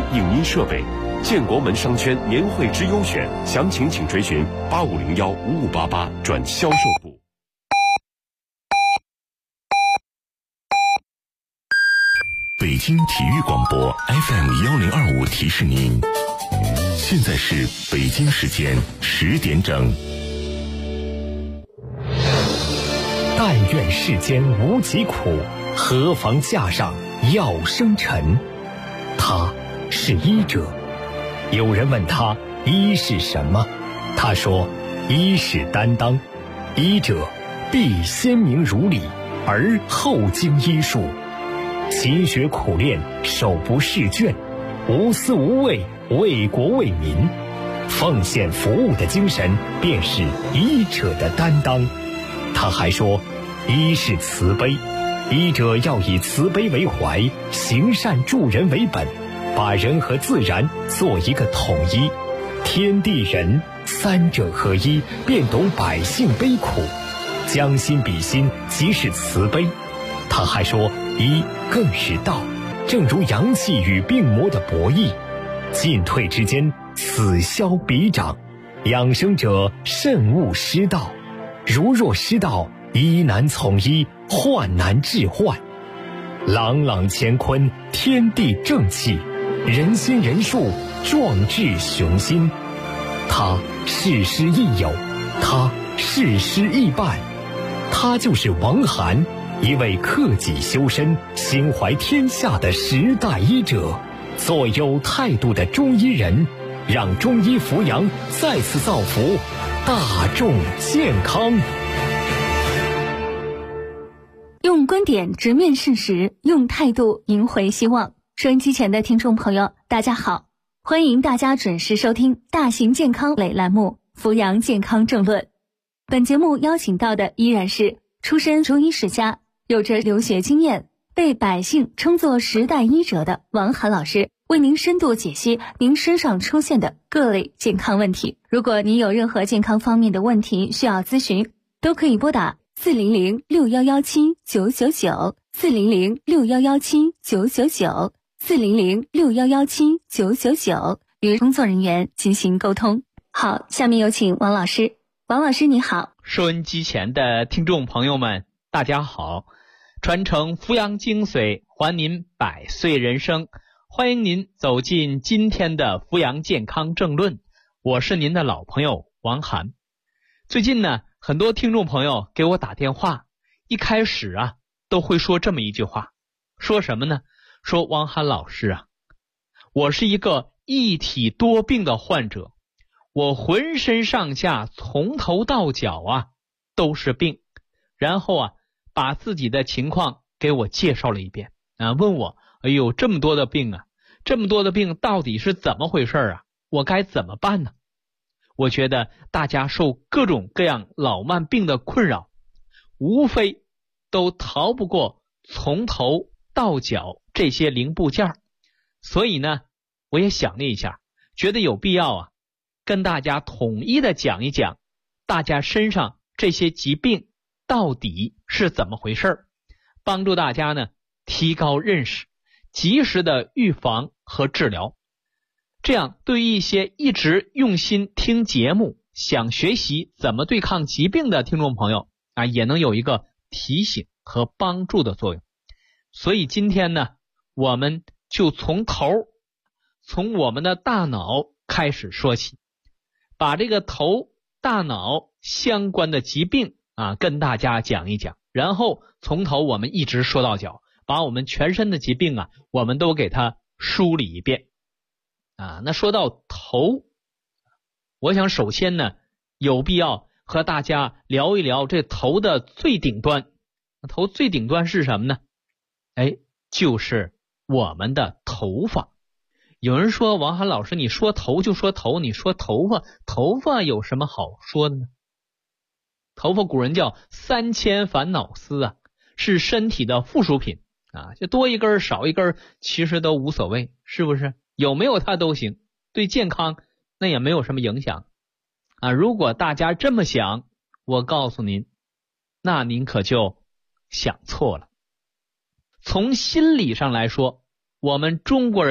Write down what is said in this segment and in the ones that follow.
影音设备。建国门商圈年会之优选，详情请垂询85015588转销售部。 北京体育广播 FM1025提示您，现在是北京时间10点整。 但愿世间无疾苦，何妨架上药生尘。他是医者。有人问他医是什么，他说医是担当，医者必先明如理，而后经医术，勤学苦练，手不释卷，无私无畏，为国为民，奉献服务的精神便是医者的担当。他还说医是慈悲，医者要以慈悲为怀，行善助人为本，把人和自然做一个统一，天地人三者合一，便懂百姓悲苦，将心比心，即是慈悲。他还说医更是道，正如阳气与病魔的博弈，进退之间，此消彼长，养生者慎勿失道，如若失道，医难从医，患难治患。朗朗乾坤，天地正气，人心人术，壮志雄心。他事师亦友，他事师亦伴，他就是王涵，一位克己修身、心怀天下的时代医者，做有态度的中医人，让中医扶阳再次造福大众健康。 用观点直面事实，用态度赢回希望。收音机前的听众朋友，大家好，欢迎大家准时收听大型健康类栏目《扶阳健康政论》。本节目邀请到的依然是出身中医世家，有着留学经验，被百姓称作时代医者的王涵老师，为您深度解析您身上出现的各类健康问题。如果您有任何健康方面的问题需要咨询，都可以拨打400-6117-999，400-6117-999，400-6117-999，与工作人员进行沟通。好，下面有请王老师。王老师你好。 收音机前的听众朋友们，大家好，传承扶阳精髓，还您百岁人生，欢迎您走进今天的扶阳健康政论，我是您的老朋友王涵。最近呢，很多听众朋友给我打电话，一开始都会说这么一句话，说什么呢？说王涵老师我是一个一体多病的患者，我浑身上下从头到脚都是病，然后把自己的情况给我介绍了一遍问我哎呦这么多的病这么多的病到底是怎么回事我该怎么办呢？我觉得大家受各种各样老慢病的困扰，无非都逃不过从头到脚这些零部件，所以呢我也想了一下，觉得有必要跟大家统一的讲一讲大家身上这些疾病到底是怎么回事，帮助大家呢提高认识，及时的预防和治疗。这样对于一些一直用心听节目，想学习怎么对抗疾病的听众朋友也能有一个提醒和帮助的作用。所以今天呢，我们就从我们的大脑开始说起，把这个头大脑相关的疾病跟大家讲一讲，然后从头我们一直说到脚，把我们全身的疾病我们都给它梳理一遍那说到头，我想首先呢有必要和大家聊一聊这头的最顶端。头最顶端是什么呢？就是我们的头发。有人说王涵老师，你说头就说头，你说头发有什么好说的呢？头发古人叫三千烦恼丝是身体的附属品就多一根少一根其实都无所谓，是不是？有没有它都行，对健康那也没有什么影响如果大家这么想，我告诉您，那您可就想错了。从心理上来说，我们中国人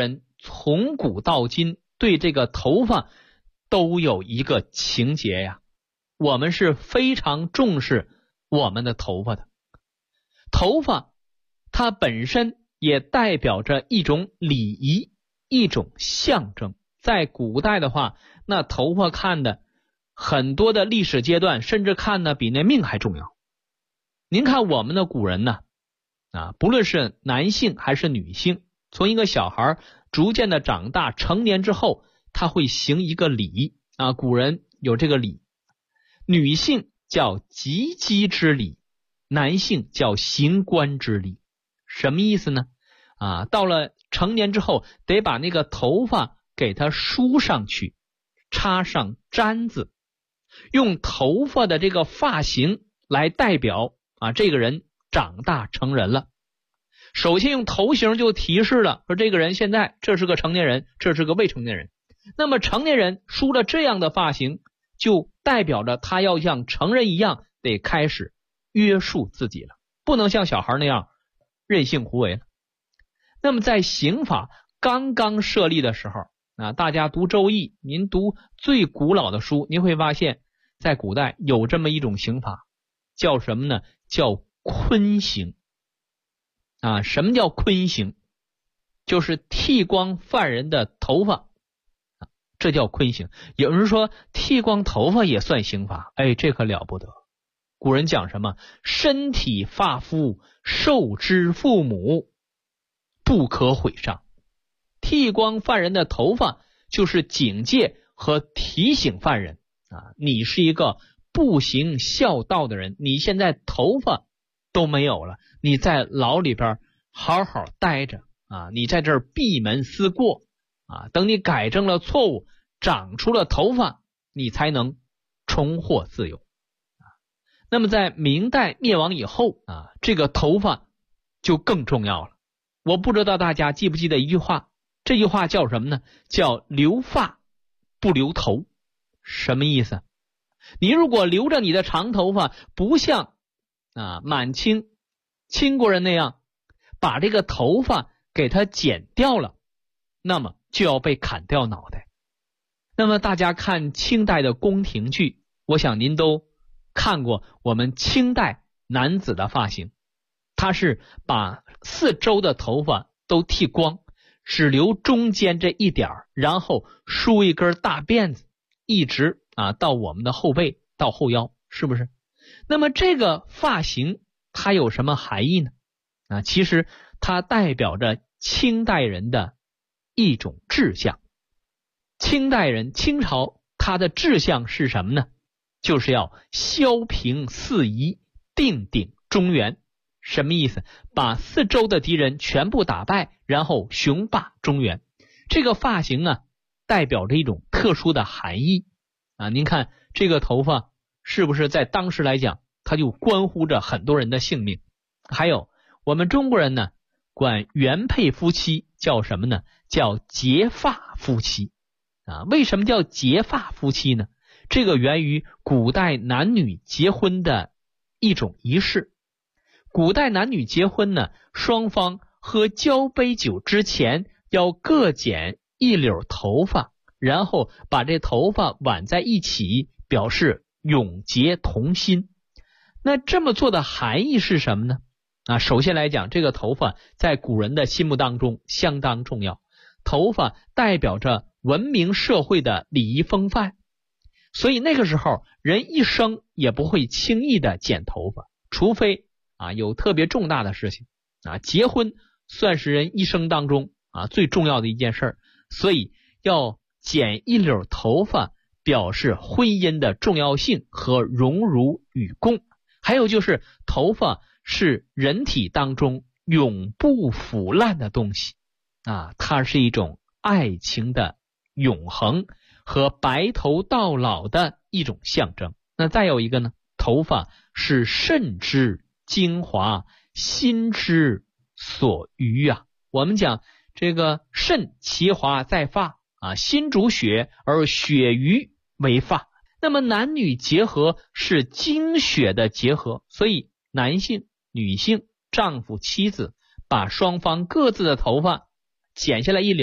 从古到今对这个头发都有一个情节呀，我们是非常重视我们的头发的。头发它本身也代表着一种礼仪，一种象征。在古代的话，那头发看的很多的历史阶段，甚至看的比那命还重要。您看我们的古人呢，不论是男性还是女性，从一个小孩逐渐的长大成年之后，他会行一个礼古人有这个礼，女性叫及笄之礼，男性叫行冠之礼。什么意思呢？到了成年之后，得把那个头发给它梳上去，插上簪子，用头发的这个发型来代表这个人长大成人了。首先用头型就提示了，说这个人现在这是个成年人，这是个未成年人。那么成年人梳了这样的发型，就代表着他要像成人一样得开始约束自己了，不能像小孩那样任性胡为了。那么在刑法刚刚设立的时候，大家读周易，您读最古老的书，您会发现在古代有这么一种刑法，叫什么呢？叫坤刑。什么叫坤刑？就是剃光犯人的头发，这叫坤刑。有人说剃光头发也算刑罚，这可了不得。古人讲什么？身体发肤受之父母，不可毁伤。剃光犯人的头发就是警戒和提醒犯人你是一个不行孝道的人，你现在头发都没有了，你在牢里边好好待着你在这儿闭门思过等你改正了错误，长出了头发，你才能重获自由那么在明代灭亡以后这个头发就更重要了。我不知道大家记不记得一句话，这句话叫什么呢？叫留发不留头。什么意思？你如果留着你的长头发，不像满清清国人那样把这个头发给它剪掉了，那么就要被砍掉脑袋。那么大家看清代的宫廷剧，我想您都看过我们清代男子的发型，他是把四周的头发都剃光，只留中间这一点，然后梳一根大辫子，一直到我们的后背到后腰，是不是？那么这个发型它有什么含义呢？其实它代表着清代人的一种志向。清代人，清朝它的志向是什么呢？就是要削平四夷，定鼎中原。什么意思？把四周的敌人全部打败，然后雄霸中原。这个发型代表着一种特殊的含义您看这个头发是不是在当时来讲，它就关乎着很多人的性命。还有我们中国人呢，管原配夫妻叫什么呢？叫结发夫妻为什么叫结发夫妻呢？这个源于古代男女结婚的一种仪式。古代男女结婚呢，双方喝交杯酒之前要各剪一绺头发，然后把这头发挽在一起，表示永结同心。那这么做的含义是什么呢？首先来讲，这个头发在古人的心目当中相当重要。头发代表着文明社会的礼仪风范，所以那个时候人一生也不会轻易的剪头发，除非有特别重大的事情结婚算是人一生当中最重要的一件事，所以要剪一绺头发，表示婚姻的重要性和荣辱与共。还有就是头发是人体当中永不腐烂的东西它是一种爱情的永恒和白头到老的一种象征。那再有一个呢，头发是肾之精华，心之所余我们讲这个肾其华在发心主血，而血余为发。那么男女结合是精血的结合，所以男性、女性、丈夫、妻子把双方各自的头发剪下来一绺，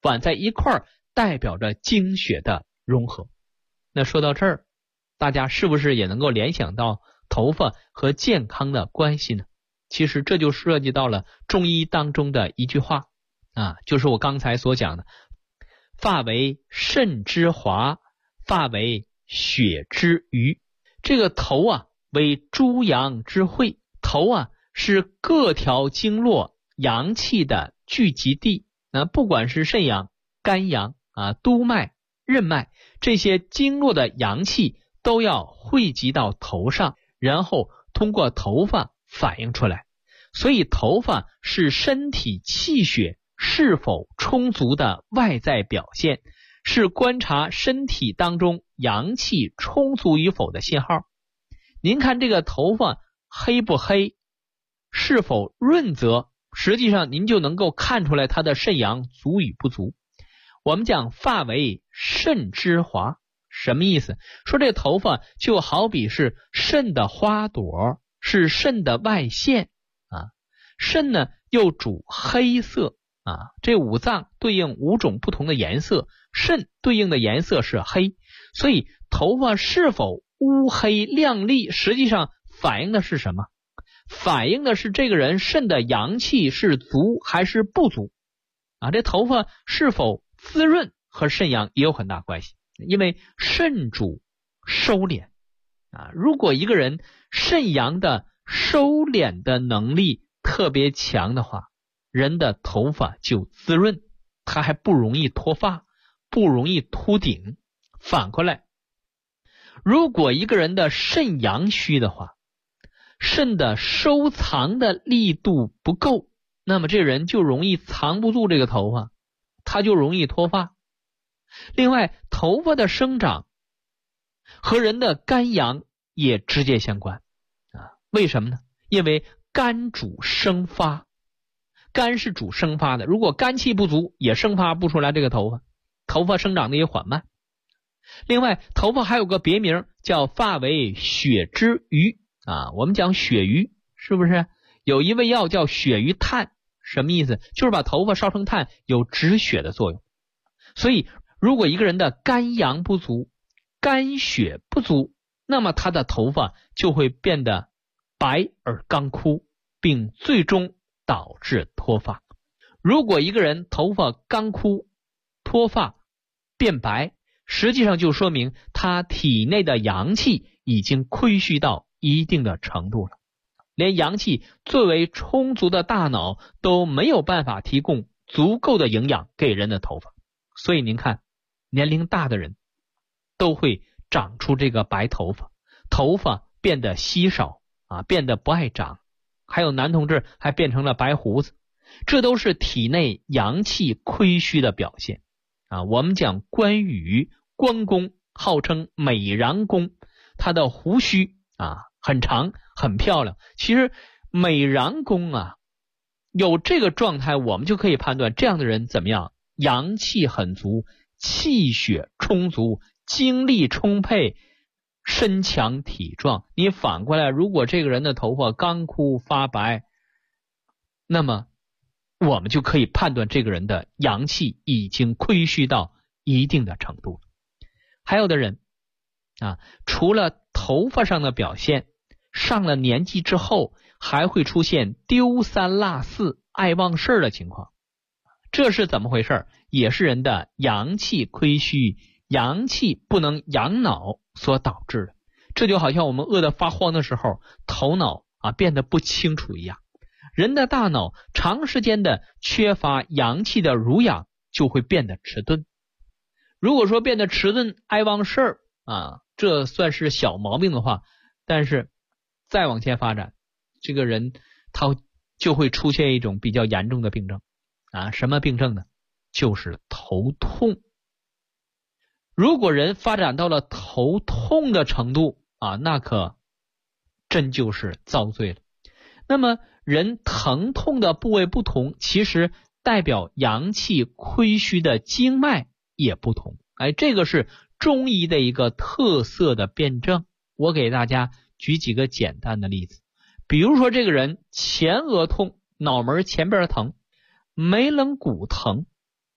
挽在一块儿，代表着精血的融合。那说到这儿，大家是不是也能够联想到头发和健康的关系呢？其实这就涉及到了中医当中的一句话就是我刚才所讲的，发为肾之华，发为血之余。这个头为诸阳之会，头是各条经络阳气的聚集地。不管是肾阳、肝阳督脉、任脉，这些经络的阳气都要汇集到头上，然后通过头发反映出来。所以头发是身体气血是否充足的外在表现，是观察身体当中阳气充足与否的信号。您看这个头发黑不黑，是否润泽，实际上您就能够看出来它的肾阳足与不足。我们讲发为肾之华，什么意思？说这头发就好比是肾的花朵，是肾的外线肾呢又主黑色这五脏对应5种不同的颜色，肾对应的颜色是黑，所以头发是否乌黑亮丽，实际上反映的是什么？反映的是这个人肾的阳气是足还是不足这头发是否滋润和肾阳也有很大关系，因为肾主收敛如果一个人肾阳的收敛的能力特别强的话，人的头发就滋润，他还不容易脱发，不容易秃顶。反过来，如果一个人的肾阳虚的话，肾的收藏的力度不够，那么这人就容易藏不住这个头发，他就容易脱发。另外，头发的生长和人的肝阳也直接相关为什么呢？因为肝主生发，肝是主生发的，如果肝气不足，也生发不出来这个头发，头发生长的也缓慢。另外，头发还有个别名叫发为血之余我们讲血余，是不是有一味药叫血余炭？什么意思？就是把头发烧成炭，有止血的作用。所以如果一个人的肝阳不足，肝血不足，那么他的头发就会变得白而干枯，并最终导致脱发。如果一个人头发干枯、脱发、变白，实际上就说明他体内的阳气已经亏虚到一定的程度了，连阳气最为充足的大脑都没有办法提供足够的营养给人的头发。所以您看，年龄大的人都会长出这个白头发，头发变得稀少变得不爱长，还有男同志还变成了白胡子，这都是体内阳气亏虚的表现我们讲关羽，关公号称美髯公，他的胡须很长很漂亮。其实美髯公有这个状态，我们就可以判断这样的人怎么样，阳气很足，气血充足，精力充沛，身强体壮。你反过来，如果这个人的头发干枯发白，那么我们就可以判断这个人的阳气已经亏虚到一定的程度了。还有的人除了头发上的表现，上了年纪之后还会出现丢三落四、爱忘事的情况。这是怎么回事？也是人的阳气亏虚，阳气不能养脑所导致的。这就好像我们饿得发慌的时候，头脑变得不清楚一样。人的大脑长时间的缺乏阳气的濡养，就会变得迟钝。如果说变得迟钝、爱忘事儿这算是小毛病的话，但是再往前发展，这个人他就会出现一种比较严重的病症什么病症呢？就是头痛。如果人发展到了头痛的程度那可真就是遭罪了。那么人疼痛的部位不同，其实代表阳气亏虚的经脉也不同。这个是中医的一个特色的辩证。我给大家举几个简单的例子。比如说这个人前额痛，脑门前边疼，眉棱骨疼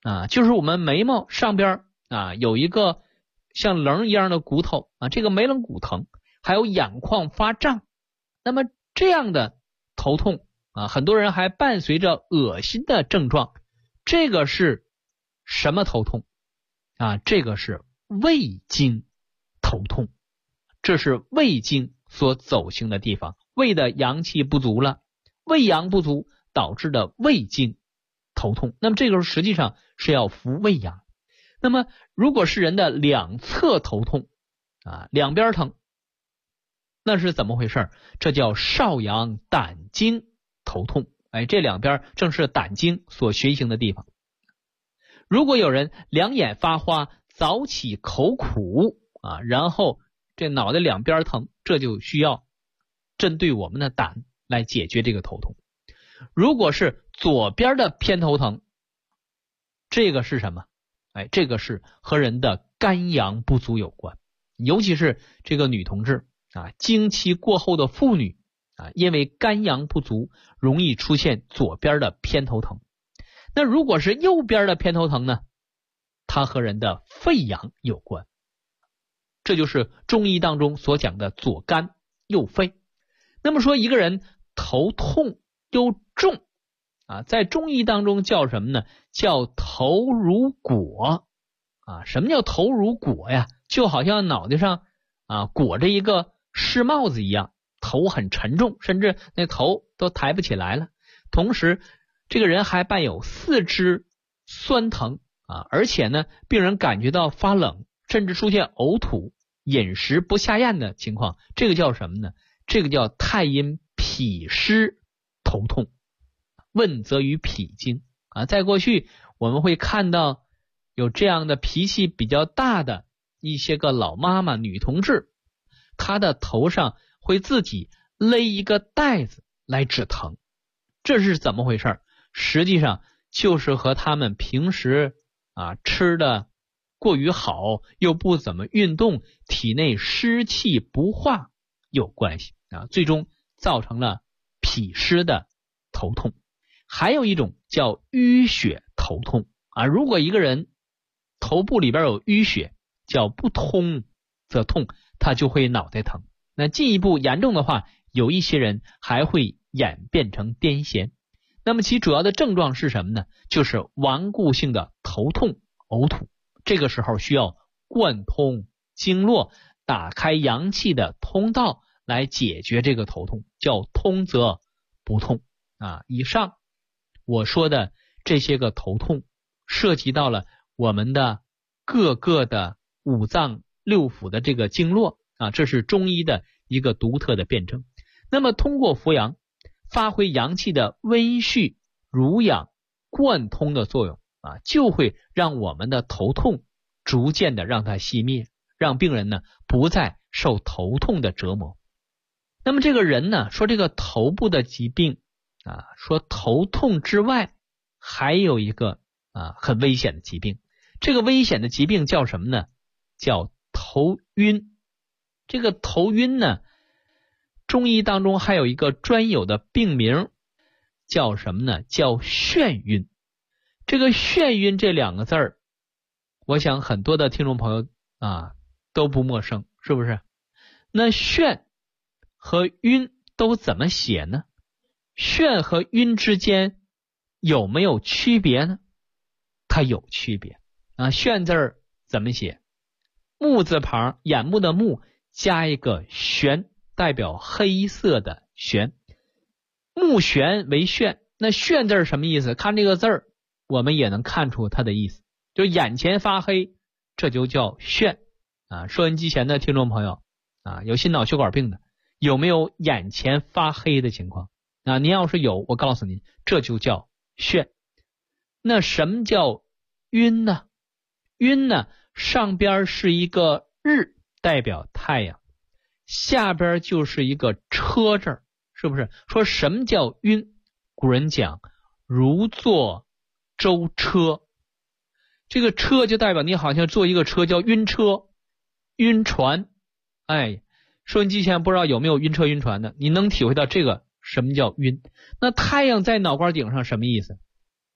就是我们眉毛上边有一个像棱一样的骨头这个眉棱骨疼，还有眼眶发胀。那么这样的头痛很多人还伴随着恶心的症状。这个是什么头痛这个是胃经头痛，这是胃经所走行的地方，胃的阳气不足了，胃阳不足导致的胃经头痛。那么这个实际上是要扶胃阳。那么如果是人的两侧头痛两边疼，那是怎么回事？这叫少阳胆经头痛。这两边正是胆经所循行的地方。如果有人两眼发花，早起口苦然后这脑袋两边疼，这就需要针对我们的胆来解决这个头痛。如果是左边的偏头疼，这个是什么？这个是和人的肝阳不足有关，尤其是这个女同志经期过后的妇女因为肝阳不足，容易出现左边的偏头疼。那如果是右边的偏头疼呢？它和人的肺阳有关，这就是中医当中所讲的左肝右肺。那么说一个人头痛又重在中医当中叫什么呢？叫头如裹什么叫头如裹呀？就好像脑袋上裹着一个湿帽子一样，头很沉重，甚至那头都抬不起来了。同时这个人还伴有四肢酸疼而且呢病人感觉到发冷，甚至出现呕吐、饮食不下咽的情况。这个叫什么呢？这个叫太阴脾湿头痛，问责于脾经在过去我们会看到有这样的脾气比较大的一些个老妈妈女同志，她的头上会自己勒一个带子来止疼。这是怎么回事？实际上就是和他们平时吃的过于好，又不怎么运动，体内湿气不化有关系最终造成了脾湿的头痛。还有一种叫淤血头痛如果一个人头部里边有淤血，叫不通则痛，他就会脑袋疼。那进一步严重的话，有一些人还会演变成癫痫。那么其主要的症状是什么呢？就是顽固性的头痛、呕吐。这个时候需要贯通经络，打开阳气的通道来解决这个头痛，叫通则不痛以上我说的这些个头痛涉及到了我们的各个的五脏六腑的这个经络这是中医的一个独特的辩证。那么通过扶阳，发挥阳气的温煦、濡养、贯通的作用就会让我们的头痛逐渐的让它熄灭，让病人呢不再受头痛的折磨。那么这个人呢，说这个头部的疾病说头痛之外还有一个很危险的疾病。这个危险的疾病叫什么呢？叫头晕。这个头晕呢，中医当中还有一个专有的病名，叫什么呢？叫眩晕。这个眩晕这两个字儿，我想很多的听众朋友都不陌生，是不是？那眩和晕都怎么写呢？眩和晕之间有没有区别呢？它有区别眩字儿怎么写？目字旁，眼目的目加一个玄，代表黑色的玄，目眩为眩。那眩字儿什么意思？看这个字儿我们也能看出它的意思，就眼前发黑，这就叫眩收音机前的听众朋友有心脑血管病的，有没有眼前发黑的情况您要是有，我告诉您，这就叫眩。那什么叫晕呢？晕呢，上边是一个日，代表太阳，下边就是一个车字，是不是？说什么叫晕？古人讲如坐舟车，这个车就代表你好像坐一个车，叫晕车、晕船。收音机前不知道有没有晕车晕船的，你能体会到这个什么叫晕。那太阳在脑瓜顶上什么意思？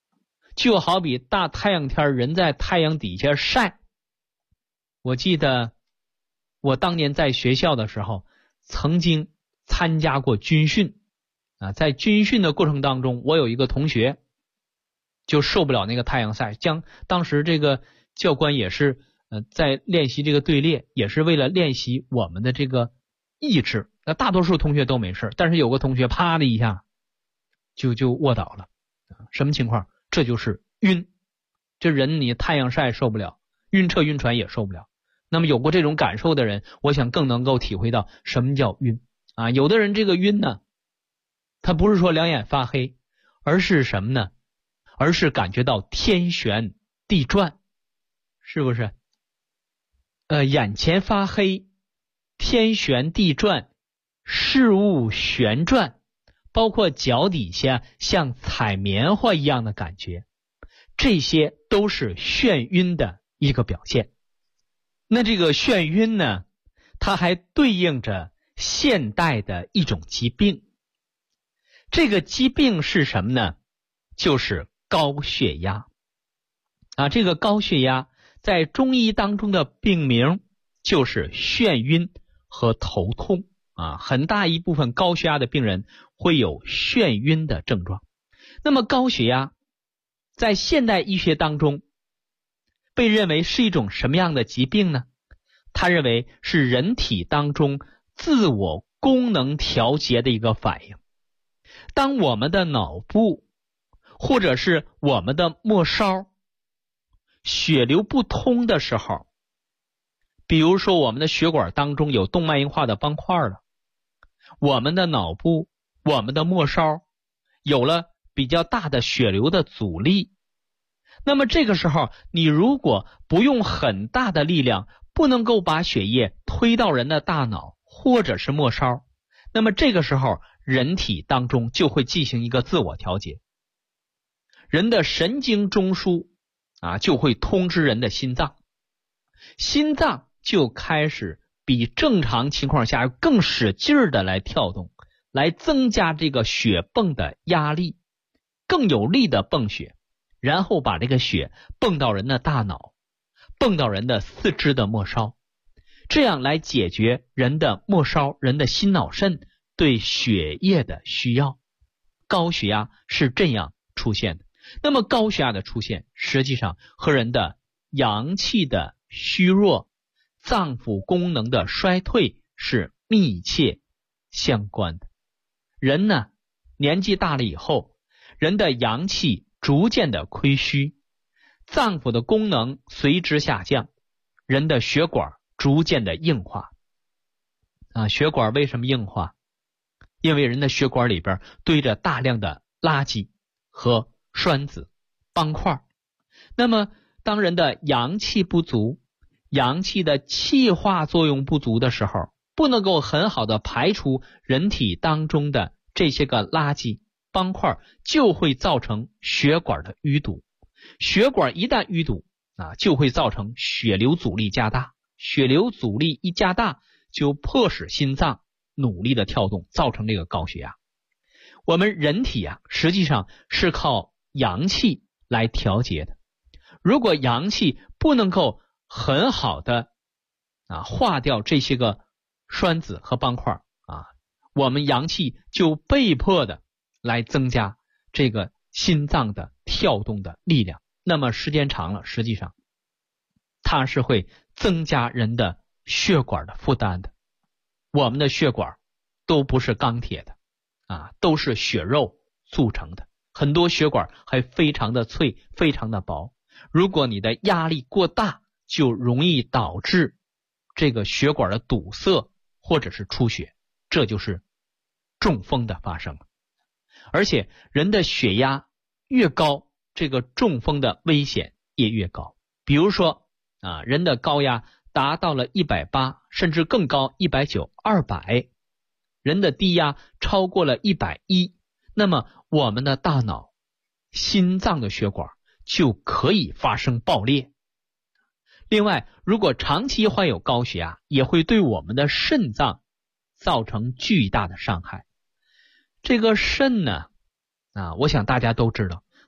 就好比大太阳天人在太阳底下晒。我记得我当年在学校的时候曾经参加过军训在军训的过程当中，我有一个同学就受不了那个太阳晒，当时这个教官也是在练习这个队列，也是为了练习我们的这个意志。那大多数同学都没事，但是有个同学啪的一下就卧倒了。什么情况？这就是晕。这人你太阳晒受不了，晕车晕船也受不了。那么有过这种感受的人，我想更能够体会到什么叫晕有的人这个晕呢，他不是说两眼发黑，而是什么呢？而是感觉到天旋地转，是不是？眼前发黑，天旋地转，事物旋转，包括脚底下像踩棉花一样的感觉，这些都是眩晕的一个表现。那这个眩晕呢，它还对应着现代的一种疾病。这个疾病是什么呢？就是高血压这个高血压在中医当中的病名就是眩晕和头痛很大一部分高血压的病人会有眩晕的症状。那么高血压在现代医学当中被认为是一种什么样的疾病呢？他认为是人体当中自我功能调节的一个反应。当我们的脑部或者是我们的末梢血流不通的时候，比如说我们的血管当中有动脉硬化的斑块了，我们的脑部我们的末梢有了比较大的血流的阻力，那么这个时候你如果不用很大的力量，不能够把血液推到人的大脑或者是末梢，那么这个时候人体当中就会进行一个自我调节，人的神经中枢就会通知人的心脏，心脏就开始比正常情况下更使劲儿的来跳动，来增加这个血泵的压力，更有力的泵血，然后把这个血泵到人的大脑，泵到人的四肢的末梢，这样来解决人的末梢人的心脑肾对血液的需要。高血压是这样出现的。那么高血压的出现实际上和人的阳气的虚弱、脏腑功能的衰退是密切相关的。人呢，年纪大了以后，人的阳气逐渐的亏虚，脏腑的功能随之下降，人的血管逐渐的硬化血管为什么硬化？因为人的血管里边堆着大量的垃圾和栓子、斑块。那么当人的阳气不足，阳气的气化作用不足的时候，不能够很好的排除人体当中的这些个垃圾斑块，就会造成血管的淤堵。血管一旦淤堵就会造成血流阻力加大，血流阻力一加大，就迫使心脏努力的跳动，造成这个高血压。我们人体实际上是靠阳气来调节的。如果阳气不能够很好的化掉这些个栓子和斑块我们阳气就被迫的来增加这个心脏的跳动的力量。那么时间长了，实际上它是会增加人的血管的负担的。我们的血管都不是钢铁的都是血肉组成的，很多血管还非常的脆，非常的薄。如果你的压力过大，就容易导致这个血管的堵塞或者是出血，这就是中风的发生。而且人的血压越高，这个中风的危险也越高。比如说人的高压达到了180，甚至更高190、200，人的低压超过了110，那么我们的大脑、心脏的血管就可以发生爆裂。另外，如果长期患有高血压，也会对我们的肾脏造成巨大的伤害。这个肾呢我想大家都知道，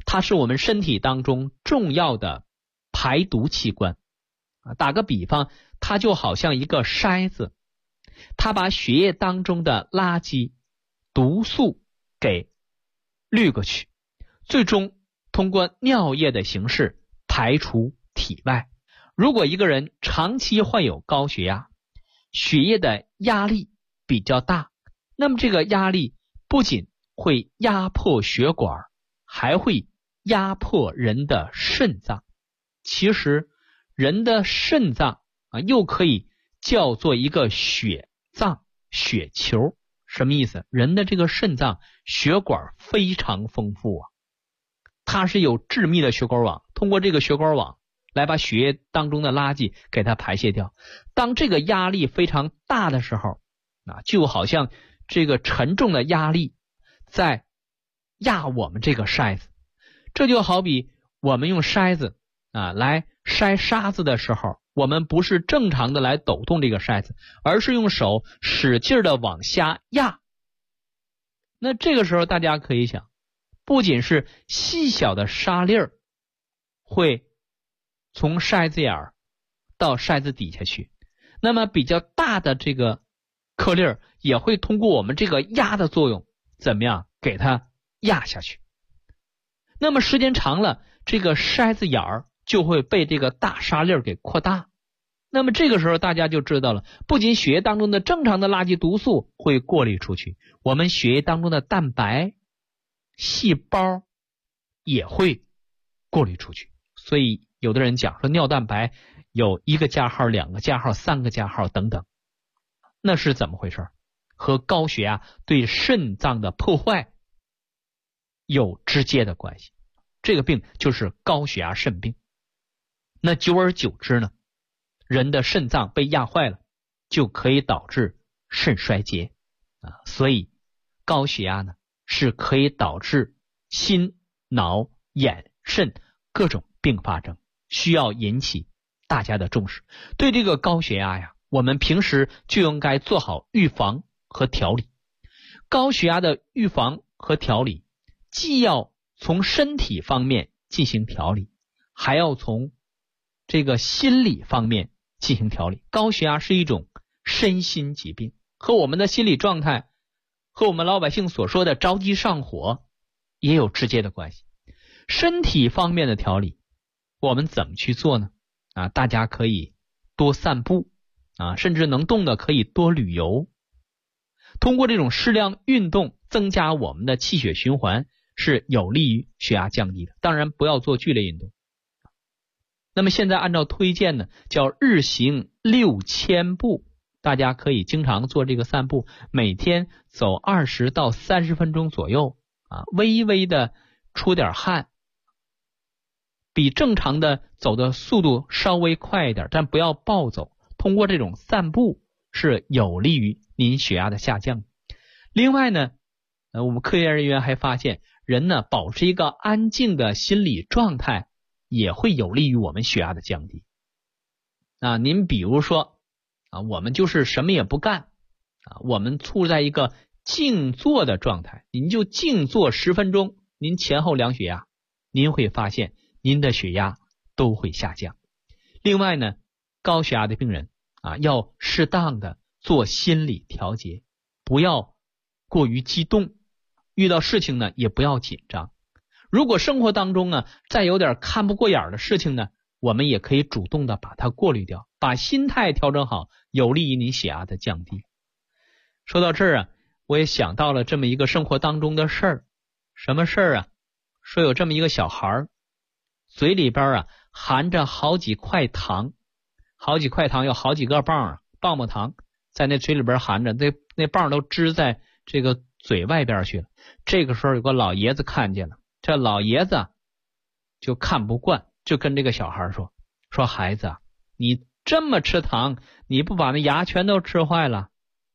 它是我们身体当中重要的排毒器官。打个比方，它就好像一个筛子，它把血液当中的垃圾、毒素给滤过去，最终通过尿液的形式排出体外。如果一个人长期患有高血压，血液的压力比较大，那么这个压力不仅会压迫血管，还会压迫人的肾脏。其实人的肾脏又可以叫做一个血脏、血球。什么意思？人的这个肾脏血管非常丰富啊，它是有致密的血管网，通过这个血管网来把血液当中的垃圾给它排泄掉。当这个压力非常大的时候，就好像这个沉重的压力在压我们这个筛子。这就好比我们用筛子来筛沙子的时候，我们不是正常的来抖动这个筛子，而是用手使劲的往下压。那这个时候大家可以想，不仅是细小的沙粒儿会从筛子眼儿到筛子底下去，那么比较大的这个颗粒儿也会通过我们这个压的作用，怎么样给它压下去。那么时间长了，这个筛子眼儿就会被这个大沙粒儿给扩大。那么这个时候大家就知道了，不仅血液当中的正常的垃圾毒素会过滤出去，我们血液当中的蛋白、细胞也会过滤出去。所以有的人讲说尿蛋白有1个加号、2个加号、3个加号等等，那是怎么回事？和高血压对肾脏的破坏有直接的关系。这个病就是高血压肾病。那久而久之呢，人的肾脏被压坏了，就可以导致肾衰竭所以高血压呢是可以导致心、脑、眼、肾各种并发症，需要引起大家的重视。对这个高血压呀，我们平时就应该做好预防和调理。高血压的预防和调理，既要从身体方面进行调理，还要从这个心理方面进行调理。高血压是一种身心疾病，和我们的心理状态，和我们老百姓所说的着急上火也有直接的关系。身体方面的调理我们怎么去做呢？大家可以多散步甚至能动的可以多旅游。通过这种适量运动增加我们的气血循环，是有利于血压降低的。当然不要做剧烈运动。那么现在按照推荐呢，叫日行6000步，大家可以经常做这个散步，每天走20到30分钟左右微微的出点汗，比正常的走的速度稍微快一点，但不要暴走。通过这种散步是有利于您血压的下降。另外呢，我们科研人员还发现，人呢保持一个安静的心理状态也会有利于我们血压的降低。您比如说我们就是什么也不干我们处在一个静坐的状态，您就静坐10分钟，您前后量血压，您会发现您的血压都会下降。另外呢，高血压的病人要适当的做心理调节，不要过于激动，遇到事情呢也不要紧张。如果生活当中呢再有点看不过眼的事情呢，我们也可以主动的把它过滤掉，把心态调整好，有利于您血压的降低。说到这儿我也想到了这么一个生活当中的事儿。什么事儿说有这么一个小孩，嘴里边含着好几块糖，好几块糖有好几个棒棒糖在那嘴里边含着，那棒都支在这个嘴外边去了。这个时候有个老爷子看见了，这老爷子就看不惯，就跟这个小孩说孩子你这么吃糖，你不把那牙全都吃坏了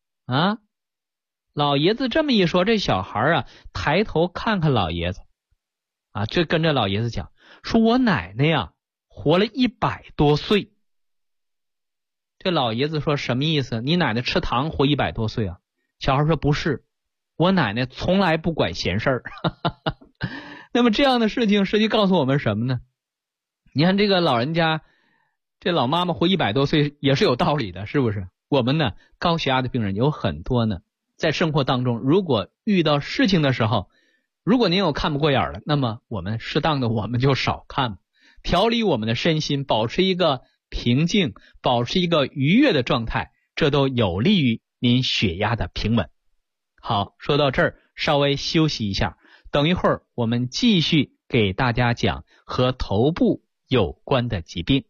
老爷子这么一说，这小孩抬头看看老爷子就跟着老爷子讲，说我奶奶活了100多岁。这老爷子说什么意思？你奶奶吃糖活100多岁小孩说不是，我奶奶从来不管闲事儿那么这样的事情实际告诉我们什么呢？你看这个老人家，这老妈妈活100多岁也是有道理的，是不是？我们呢，高血压的病人有很多呢，在生活当中，如果遇到事情的时候，如果您有看不过眼了，那么我们适当的我们就少看，调理我们的身心，保持一个平静，保持一个愉悦的状态，这都有利于您血压的平稳。好，说到这儿，稍微休息一下，等一会儿我们继续给大家讲和头部有关的疾病。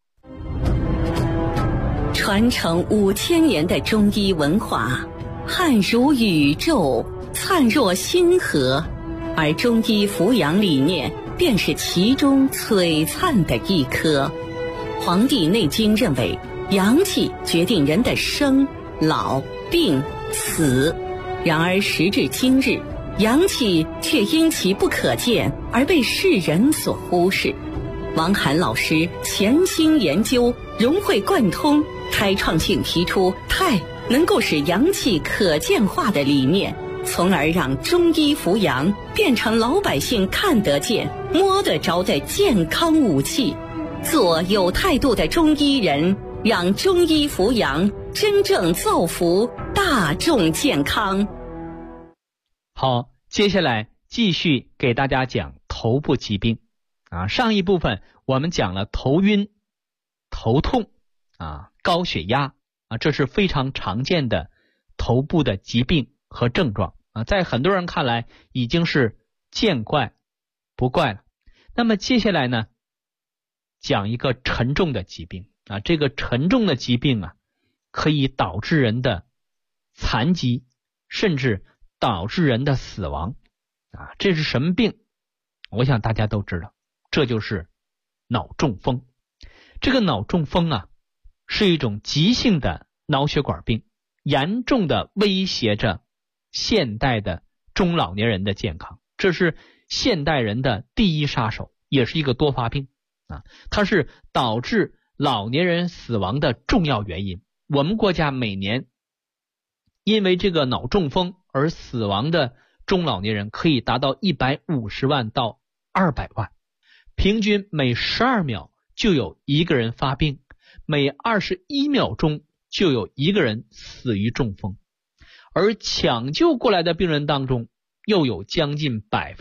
传承5000年的中医文化，汉如宇宙，灿若星河，而中医扶阳理念便是其中璀璨的一颗。《黄帝内经》认为，阳气决定人的生、老、病、死。然而时至今日，阳气却因其不可见而被世人所忽视。王涵老师潜心研究，融会贯通，开创性提出太能够使阳气可见化的理念，从而让中医扶阳变成老百姓看得见、摸得着的健康武器。做有态度的中医人，让中医扶阳真正造福大众健康。 好，接下来继续给大家讲头部疾病。上一部分我们讲了头晕、头痛高血压这是非常常见的头部的疾病和症状在很多人看来已经是见怪不怪了。那么接下来呢，讲一个沉重的疾病这个沉重的疾病可以导致人的残疾，甚至导致人的死亡这是什么病？我想大家都知道，这就是脑中风。这个脑中风是一种急性的脑血管病，严重的威胁着现代的中老年人的健康，这是现代人的第一杀手，也是一个多发病它是导致老年人死亡的重要原因。我们国家每年因为这个脑中风而死亡的中老年人可以达到150万到200万，平均每12秒就有一个人发病，每21秒钟就有一个人死于中风，而抢救过来的病人当中，又有将近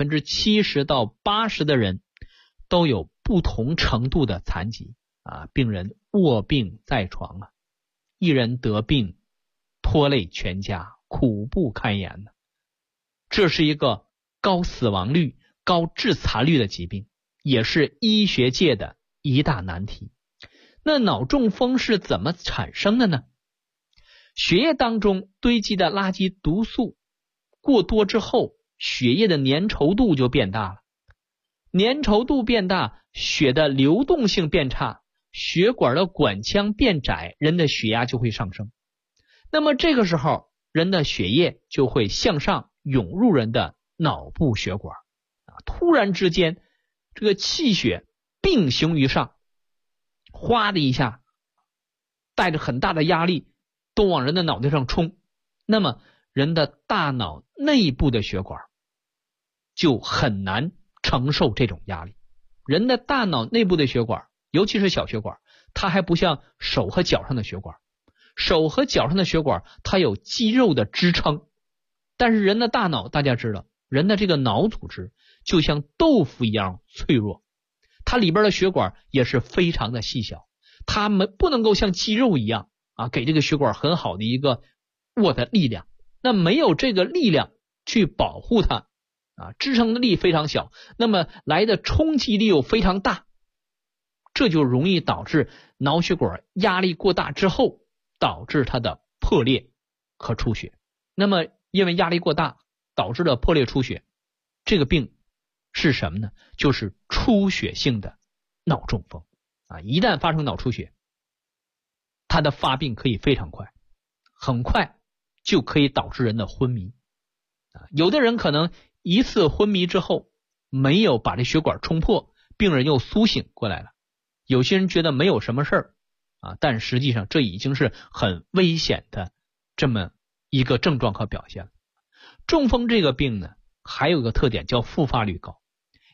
70%到80%的人都有不同程度的残疾病人卧病在床一人得病拖累全家，苦不堪言这是一个高死亡率、高致残率的疾病，也是医学界的一大难题。那脑中风是怎么产生的呢？血液当中堆积的垃圾毒素过多之后，血液的粘稠度就变大了，粘稠度变大，血的流动性变差，血管的管腔变窄，人的血压就会上升。那么这个时候，人的血液就会向上涌入人的脑部血管突然之间这个气血并行于上，哗的一下带着很大的压力都往人的脑袋上冲，那么人的大脑内部的血管就很难承受这种压力。人的大脑内部的血管，尤其是小血管，它还不像手和脚上的血管，手和脚上的血管它有肌肉的支撑，但是人的大脑大家知道，人的这个脑组织就像豆腐一样脆弱，它里边的血管也是非常的细小，它们不能够像肌肉一样给这个血管很好的一个握的力量，那没有这个力量去保护它支撑的力非常小，那么来的冲击力又非常大，这就容易导致脑血管压力过大之后导致它的破裂和出血。那么因为压力过大导致了破裂出血，这个病是什么呢？就是出血性的脑中风一旦发生脑出血，它的发病可以非常快，很快就可以导致人的昏迷有的人可能一次昏迷之后没有把这血管冲破，病人又苏醒过来了。有些人觉得没有什么事儿但实际上这已经是很危险的这么一个症状和表现了。中风这个病呢，还有一个特点叫复发率高。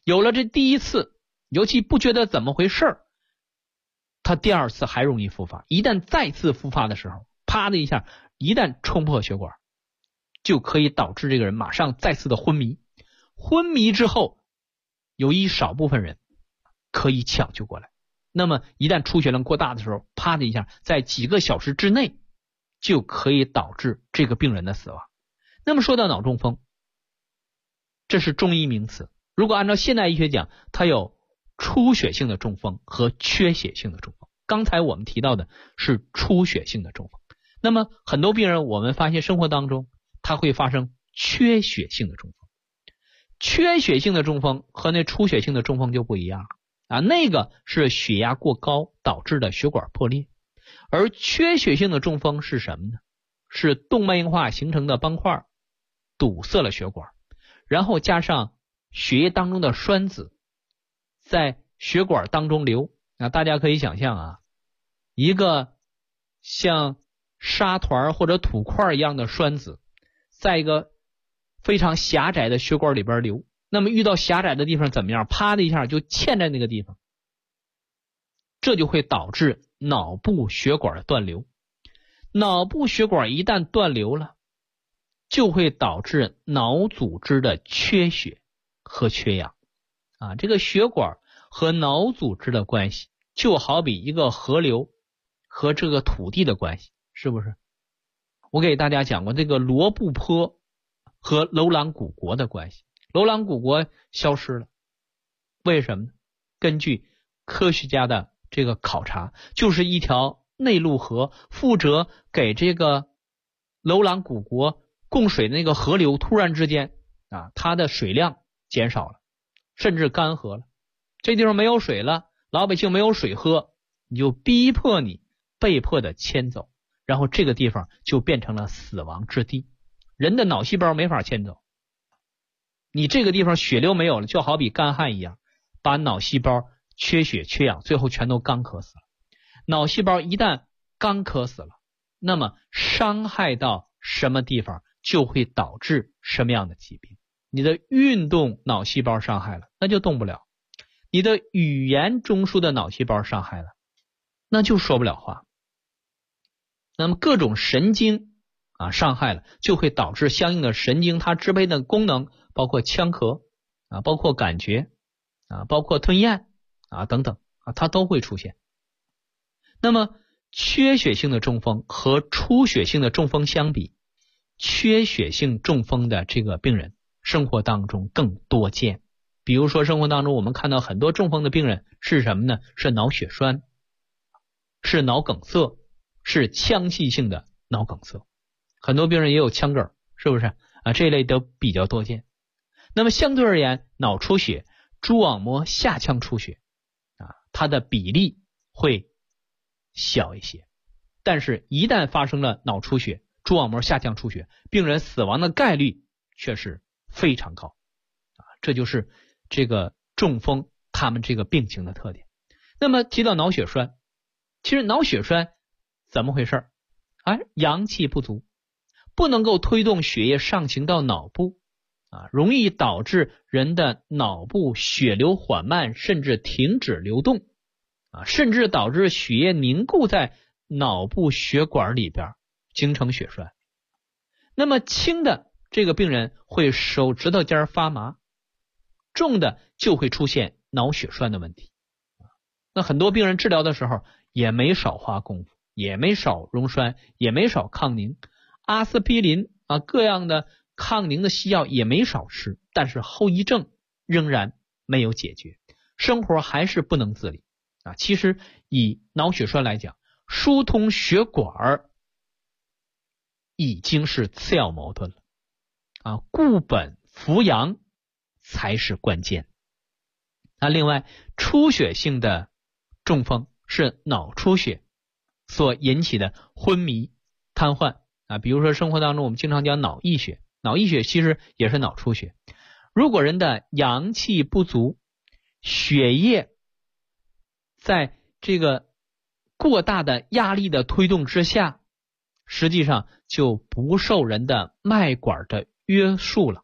有了这第一次，尤其不觉得怎么回事，他第二次还容易复发。一旦再次复发的时候，啪的一下，一旦冲破血管，就可以导致这个人马上再次的昏迷。昏迷之后，有一少部分人可以抢救过来。那么一旦出血量过大的时候，啪的一下，在几个小时之内就可以导致这个病人的死亡。那么说到脑中风，这是中医名词。如果按照现代医学讲，它有出血性的中风和缺血性的中风。刚才我们提到的是出血性的中风。那么很多病人我们发现生活当中它会发生缺血性的中风。缺血性的中风和那出血性的中风就不一样啊，那个是血压过高导致的血管破裂，而缺血性的中风是什么呢？是动脉硬化形成的斑块堵塞了血管，然后加上血液当中的栓子在血管当中流。那大家可以想象啊，一个像沙团或者土块一样的栓子在一个非常狭窄的血管里边流，那么遇到狭窄的地方怎么样？啪的一下就嵌在那个地方，这就会导致脑部血管断流。脑部血管一旦断流了，就会导致脑组织的缺血和缺氧啊。这个血管和脑组织的关系就好比一个河流和这个土地的关系，是不是？我给大家讲过这个罗布泊和楼兰古国的关系。楼兰古国消失了，为什么呢？根据科学家的这个考察，就是一条内陆河，负责给这个楼兰古国供水的那个河流突然之间啊，它的水量减少了，甚至干涸了。这地方没有水了，老百姓没有水喝，你就逼迫你被迫的迁走，然后这个地方就变成了死亡之地。人的脑细胞没法迁走，你这个地方血流没有了，就好比干旱一样，把脑细胞缺血缺氧，最后全都干渴死了。脑细胞一旦干渴死了，那么伤害到什么地方就会导致什么样的疾病。你的运动脑细胞伤害了，那就动不了；你的语言中枢的脑细胞伤害了，那就说不了话。那么各种神经伤害了，就会导致相应的神经它支配的功能，包括腔咳包括感觉包括吞咽等等它都会出现。那么缺血性的中风和出血性的中风相比，缺血性中风的这个病人生活当中更多见。比如说生活当中我们看到很多中风的病人是什么呢？是脑血栓，是脑梗塞，是腔隙性的脑梗塞。很多病人也有腔梗，是不是这一类都比较多见。那么相对而言，脑出血、蛛网膜下腔出血它的比例会小一些，但是一旦发生了脑出血、蛛网膜下腔出血，病人死亡的概率却是非常高这就是这个中风他们这个病情的特点。那么提到脑血栓，其实脑血栓怎么回事？阳气不足，不能够推动血液上行到脑部容易导致人的脑部血流缓慢，甚至停止流动甚至导致血液凝固在脑部血管里边，形成血栓。那么轻的这个病人会手指头尖发麻，重的就会出现脑血栓的问题那很多病人治疗的时候也没少花功夫，也没少溶栓，也没少抗凝，阿司匹林各样的抗凝的西药也没少吃，但是后遗症仍然没有解决，生活还是不能自理其实以脑血栓来讲，疏通血管已经是次要矛盾了固本扶阳才是关键。另外出血性的中风是脑出血所引起的昏迷、瘫痪比如说生活当中我们经常讲脑溢血，脑溢血其实也是脑出血。如果人的阳气不足，血液在这个过大的压力的推动之下，实际上就不受人的脉管的约束了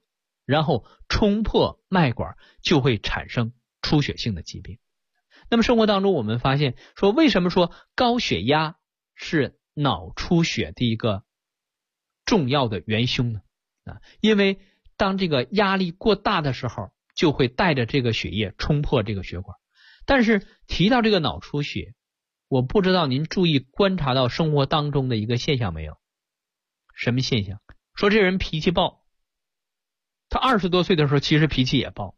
然后冲破脉管，就会产生出血性的疾病。那么生活当中我们发现说，为什么说高血压是脑出血的一个重要的元凶呢？因为当这个压力过大的时候，就会带着这个血液冲破这个血管。但是提到这个脑出血，我不知道您注意观察到生活当中的一个现象没有？什么现象？说这人脾气暴，他20多岁的时候其实脾气也暴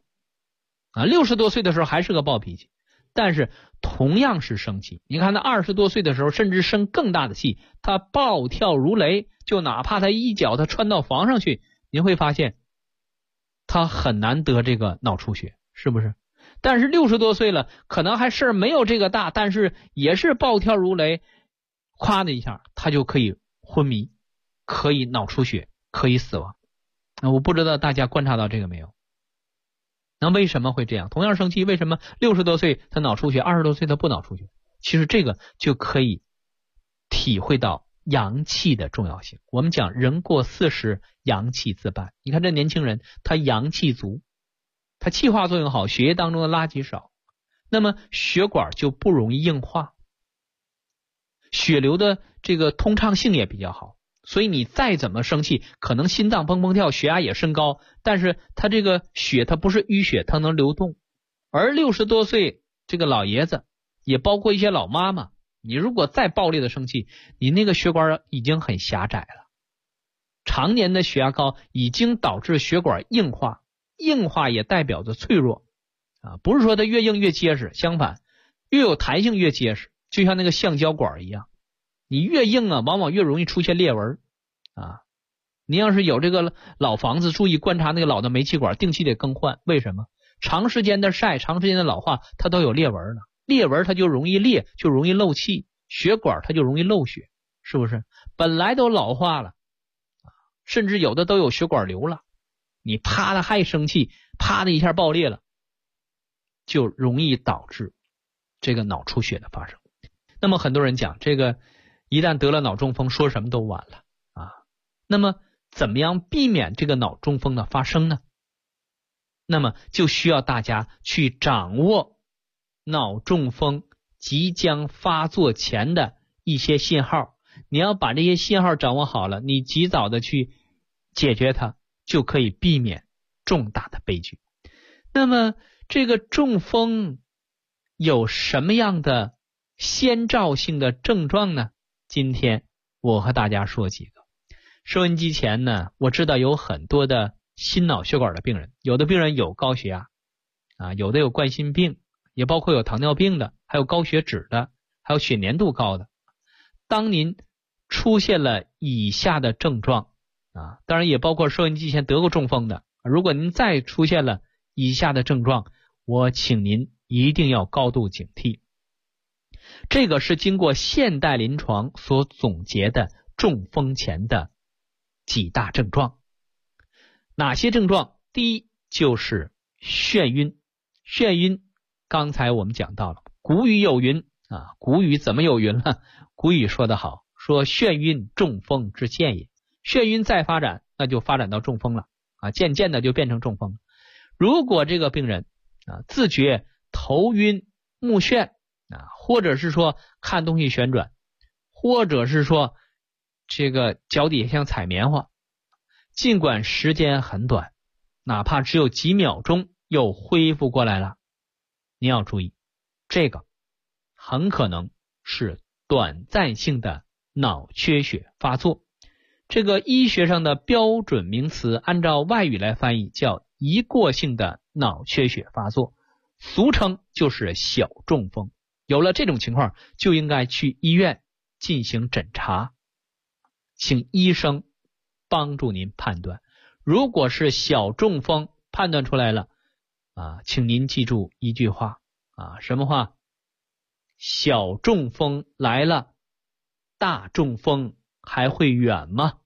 ，60多岁的时候还是个暴脾气，但是同样是生气，你看他20多岁的时候甚至生更大的气，他暴跳如雷，就哪怕他一脚他穿到房上去，您会发现他很难得这个脑出血，是不是？但是60多岁了，可能还事儿没有这个大，但是也是暴跳如雷，咵的一下他就可以昏迷，可以脑出血，可以死亡。我不知道大家观察到这个没有？那为什么会这样？同样生气，为什么60多岁他脑出血，20多岁他不脑出血？其实这个就可以体会到阳气的重要性。我们讲人过40，阳气自伴。你看这年轻人，他阳气足，他气化作用好，血液当中的垃圾少，那么血管就不容易硬化，血流的这个通畅性也比较好。所以你再怎么生气，可能心脏砰砰跳，血压也升高，但是他这个血它不是淤血，它能流动。而60多岁这个老爷子，也包括一些老妈妈，你如果再暴烈的生气，你那个血管已经很狭窄了，常年的血压高已经导致血管硬化，硬化也代表着脆弱不是说它越硬越结实，相反越有弹性越结实，就像那个橡胶管一样，你越硬往往越容易出现裂纹你要是有这个老房子，注意观察那个老的煤气管，定期得更换。为什么？长时间的晒，长时间的老化，它都有裂纹了，裂纹它就容易裂，就容易漏气，血管它就容易漏血，是不是？本来都老化了甚至有的都有血管瘤了，你啪的还生气，啪的一下爆裂了，就容易导致这个脑出血的发生。那么很多人讲这个一旦得了脑中风，说什么都晚了那么怎么样避免这个脑中风的发生呢？那么就需要大家去掌握脑中风即将发作前的一些信号，你要把这些信号掌握好了，你及早的去解决它，就可以避免重大的悲剧。那么这个中风有什么样的先兆性的症状呢？今天我和大家说几个。收音机前呢，我知道有很多的心脑血管的病人，有的病人有高血压有的有冠心病，也包括有糖尿病的，还有高血脂的，还有血粘度高的。当您出现了以下的症状当然也包括收音机前得过中风的，如果您再出现了以下的症状，我请您一定要高度警惕。这个是经过现代临床所总结的中风前的几大症状。哪些症状？第一就是眩晕。眩晕刚才我们讲到了，古语有云古语怎么有云了？古语说得好，说眩晕中风之见也。眩晕再发展，那就发展到中风了渐渐的就变成中风了。如果这个病人自觉头晕目眩或者是说看东西旋转，或者是说这个脚底下像踩棉花，尽管时间很短，哪怕只有几秒钟又恢复过来了，你要注意，这个很可能是短暂性的脑缺血发作。这个医学上的标准名词，按照外语来翻译叫一过性的脑缺血发作，俗称就是小中风。有了这种情况，就应该去医院进行诊查，请医生帮助您判断。如果是小中风判断出来了请您记住一句话什么话？小中风来了，大中风还会远吗？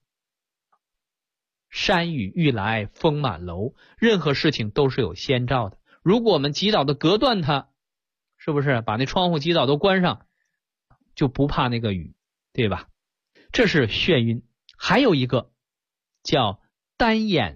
山雨欲来风满楼，任何事情都是有先兆的。如果我们及早的隔断它，是不是把那窗户及早都关上，就不怕那个雨，对吧？这是眩晕。还有一个叫单眼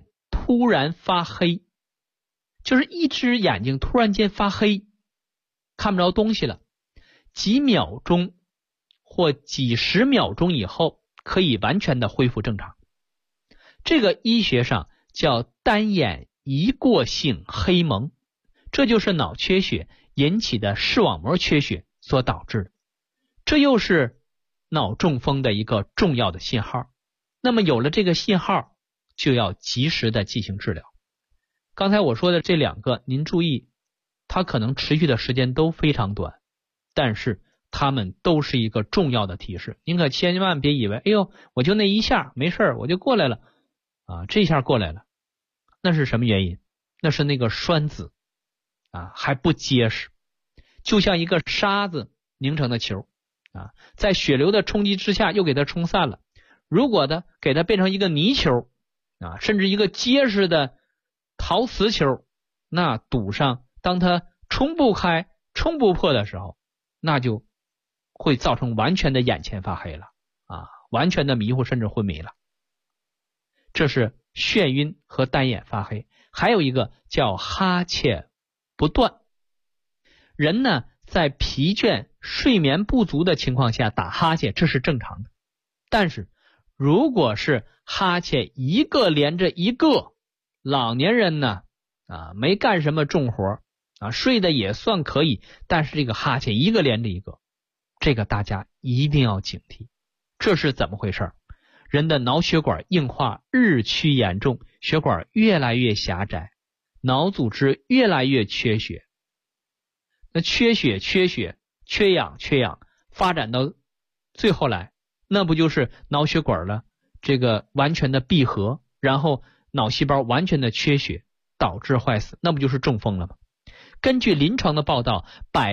突然发黑，就是一只眼睛突然间发黑，看不着东西了，几秒钟或几十秒钟以后可以完全的恢复正常。这个医学上叫单眼一过性黑蒙，这就是脑缺血引起的视网膜缺血所导致的，这又是脑中风的一个重要的信号。那么有了这个信号，就要及时的进行治疗。刚才我说的这2个，您注意，它可能持续的时间都非常短，但是它们都是一个重要的提示。您可千万别以为，哎呦，我就那一下没事我就过来了啊，这下过来了，那是什么原因？那是那个栓子啊还不结实，就像一个沙子凝成的球啊，在血流的冲击之下又给它冲散了。如果的给它变成一个泥球啊，甚至一个结实的陶瓷球，那堵上，当它冲不开冲不破的时候，那就会造成完全的眼前发黑了啊，完全的迷糊甚至昏迷了。这是眩晕和单眼发黑。还有一个叫哈欠不断。人呢在疲倦睡眠不足的情况下打哈欠，这是正常的。但是如果是哈欠一个连着一个，老年人呢没干什么重活睡得也算可以，但是这个哈欠一个连着一个，这个大家一定要警惕。这是怎么回事？人的脑血管硬化日趋严重，血管越来越狭窄，脑组织越来越缺血。那缺血缺氧发展到最后来，那不就是脑血管了这个完全的闭合，然后脑细胞完全的缺血导致坏死，那不就是中风了吗？根据临床的报道，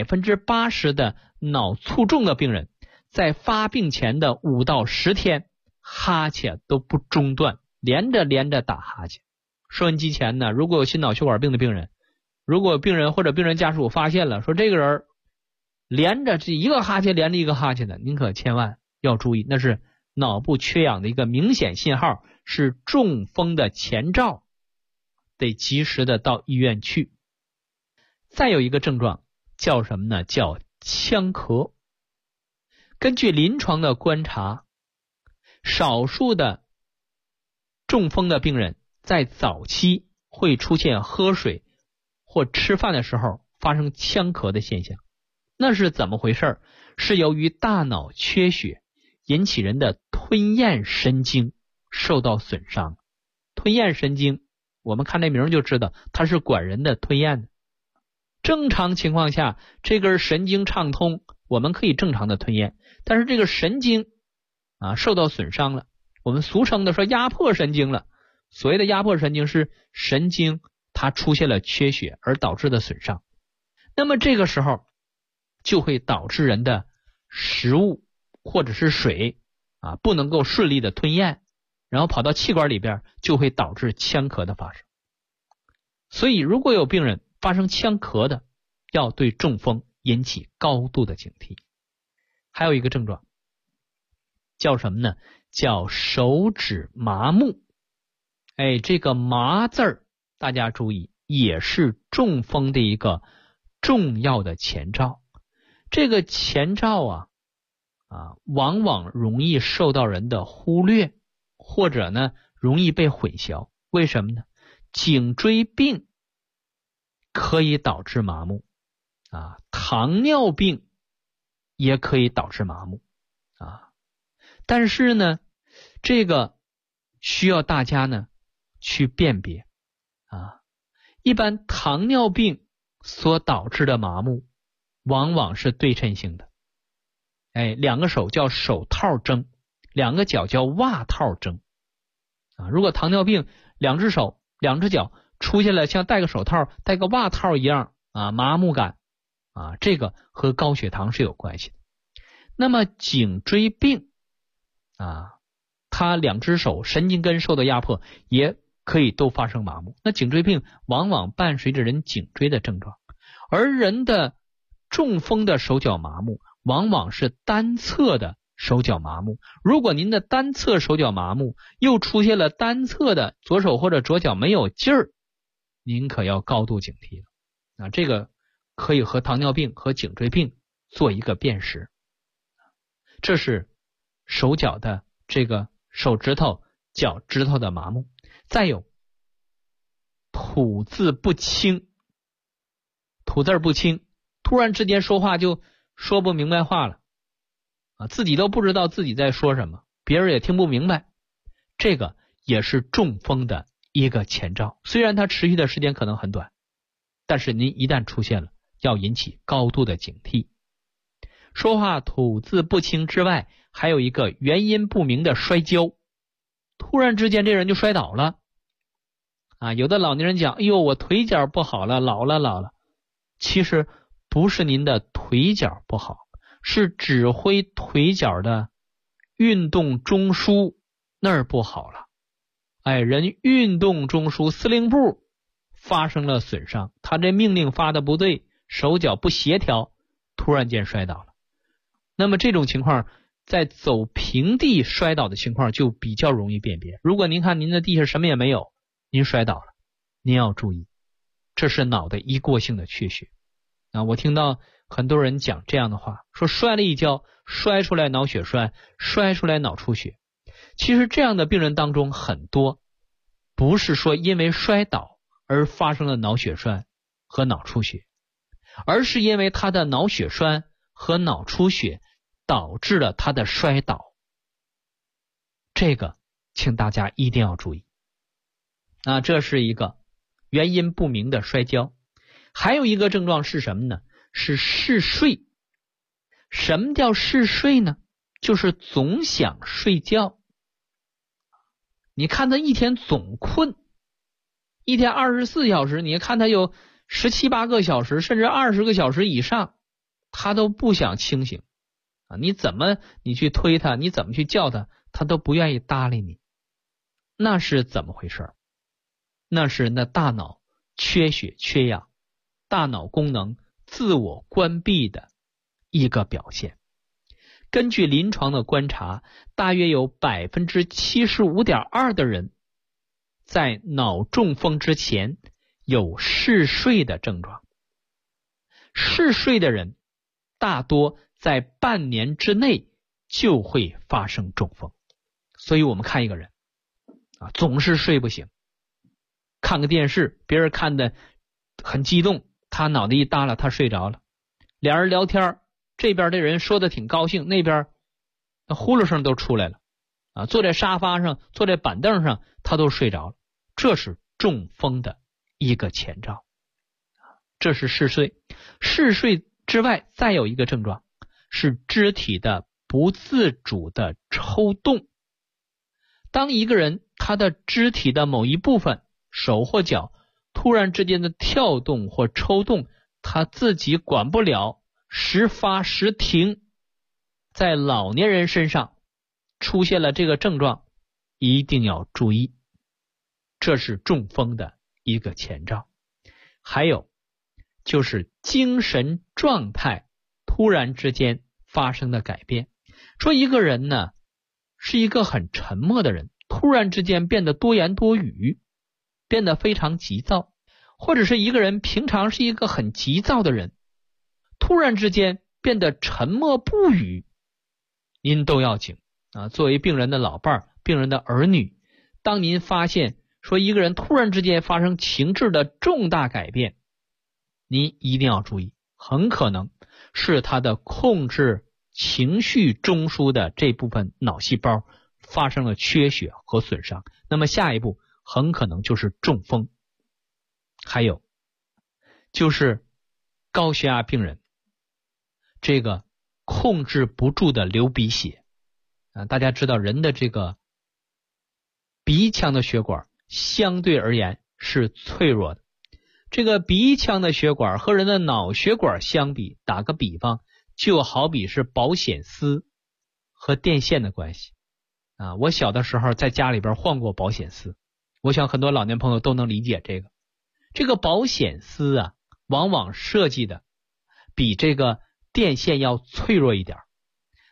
80% 的脑卒中的病人在发病前的5到10天哈欠都不中断，连着打哈欠。收音机前呢，如果有心脑血管病的病人，如果病人或者病人家属发现了说这个人连着这一个哈欠连着一个哈欠的，您可千万要注意，那是脑部缺氧的一个明显信号，是中风的前兆，得及时的到医院去。再有一个症状叫什么呢？叫呛咳。根据临床的观察，少数的中风的病人在早期会出现喝水或吃饭的时候发生呛咳的现象。那是怎么回事？是由于大脑缺血引起人的吞咽神经受到损伤。吞咽神经我们看这名就知道，它是管人的吞咽的。正常情况下这根神经畅通，我们可以正常的吞咽，但是这个神经受到损伤了，我们俗称的说压迫神经了。所谓的压迫神经是神经它出现了缺血而导致的损伤。那么这个时候就会导致人的食物或者是水不能够顺利的吞咽，然后跑到气管里边，就会导致呛咳的发生。所以如果有病人发生呛咳的，要对中风引起高度的警惕。还有一个症状叫什么呢？叫手指麻木。这个麻字儿大家注意，也是中风的一个重要的前兆。这个前兆往往容易受到人的忽略，或者呢容易被混淆。为什么呢？颈椎病可以导致麻木糖尿病也可以导致麻木但是呢这个需要大家呢去辨别一般糖尿病所导致的麻木往往是对称性的。两个手叫手套征，两个脚叫袜套征如果糖尿病两只手两只脚出现了像戴个手套戴个袜套一样麻木感这个和高血糖是有关系的。那么颈椎病它两只手神经根受到压迫也可以都发生麻木。那颈椎病往往伴随着人颈椎的症状，而人的中风的手脚麻木往往是单侧的手脚麻木。如果您的单侧手脚麻木，又出现了单侧的左手或者左脚没有劲儿，您可要高度警惕了。这个可以和糖尿病和颈椎病做一个辨识。这是手脚的这个手指头、脚趾头的麻木。再有吐字不清，吐字不清，突然之间说话就说不明白话了自己都不知道自己在说什么，别人也听不明白，这个也是中风的一个前兆。虽然它持续的时间可能很短，但是您一旦出现了，要引起高度的警惕。说话吐字不清之外，还有一个原因不明的摔跤，突然之间这人就摔倒了有的老年人讲，哎呦，我腿脚不好了，老了。其实不是您的腿脚不好，是指挥腿脚的运动中枢那儿不好了。人运动中枢司令部发生了损伤，他这命令发的不对，手脚不协调，突然间摔倒了。那么这种情况在走平地摔倒的情况就比较容易辨别。如果您看您的地下什么也没有，您摔倒了，您要注意，这是脑的一过性的缺血我听到很多人讲这样的话，说摔了一跤，摔出来脑血栓，摔出来脑出血。其实这样的病人当中很多不是说因为摔倒而发生了脑血栓和脑出血，而是因为他的脑血栓和脑出血导致了他的摔倒。这个请大家一定要注意这是一个原因不明的摔跤。还有一个症状是什么呢？是嗜睡。什么叫嗜睡呢？就是总想睡觉。你看他一天总困，一天24小时，你看他有17、18个小时，甚至20个小时以上，他都不想清醒你怎么你去推他，你怎么去叫他，他都不愿意搭理你。那是怎么回事？那是大脑缺血缺氧，大脑功能自我关闭的一个表现。根据临床的观察，大约有 75.2% 的人在脑中风之前有嗜睡的症状。嗜睡的人大多在半年之内就会发生中风。所以我们看一个人总是睡不醒，看个电视，别人看的很激动，他脑袋一耷拉，他睡着了。俩人聊天，这边的人说的挺高兴，那边呼噜声都出来了坐在沙发上，坐在板凳上，他都睡着了。这是中风的一个前兆。这是嗜睡。嗜睡之外，再有一个症状是肢体的不自主的抽动。当一个人他的肢体的某一部分，手或脚突然之间的跳动或抽动，他自己管不了，时发时停，在老年人身上出现了这个症状，一定要注意，这是中风的一个前兆。还有就是精神状态突然之间发生的改变。说一个人呢是一个很沉默的人，突然之间变得多言多语，变得非常急躁，或者是一个人平常是一个很急躁的人，突然之间变得沉默不语，您都要紧作为病人的老伴儿、病人的儿女，当您发现说一个人突然之间发生情志的重大改变，您一定要注意，很可能是他的控制情绪中枢的这部分脑细胞发生了缺血和损伤，那么下一步很可能就是中风。还有就是高血压病人这个控制不住的流鼻血大家知道人的这个鼻腔的血管相对而言是脆弱的，这个鼻腔的血管和人的脑血管相比，打个比方，就好比是保险丝和电线的关系我小的时候在家里边换过保险丝，我想很多老年朋友都能理解这个保险丝往往设计的比这个电线要脆弱一点。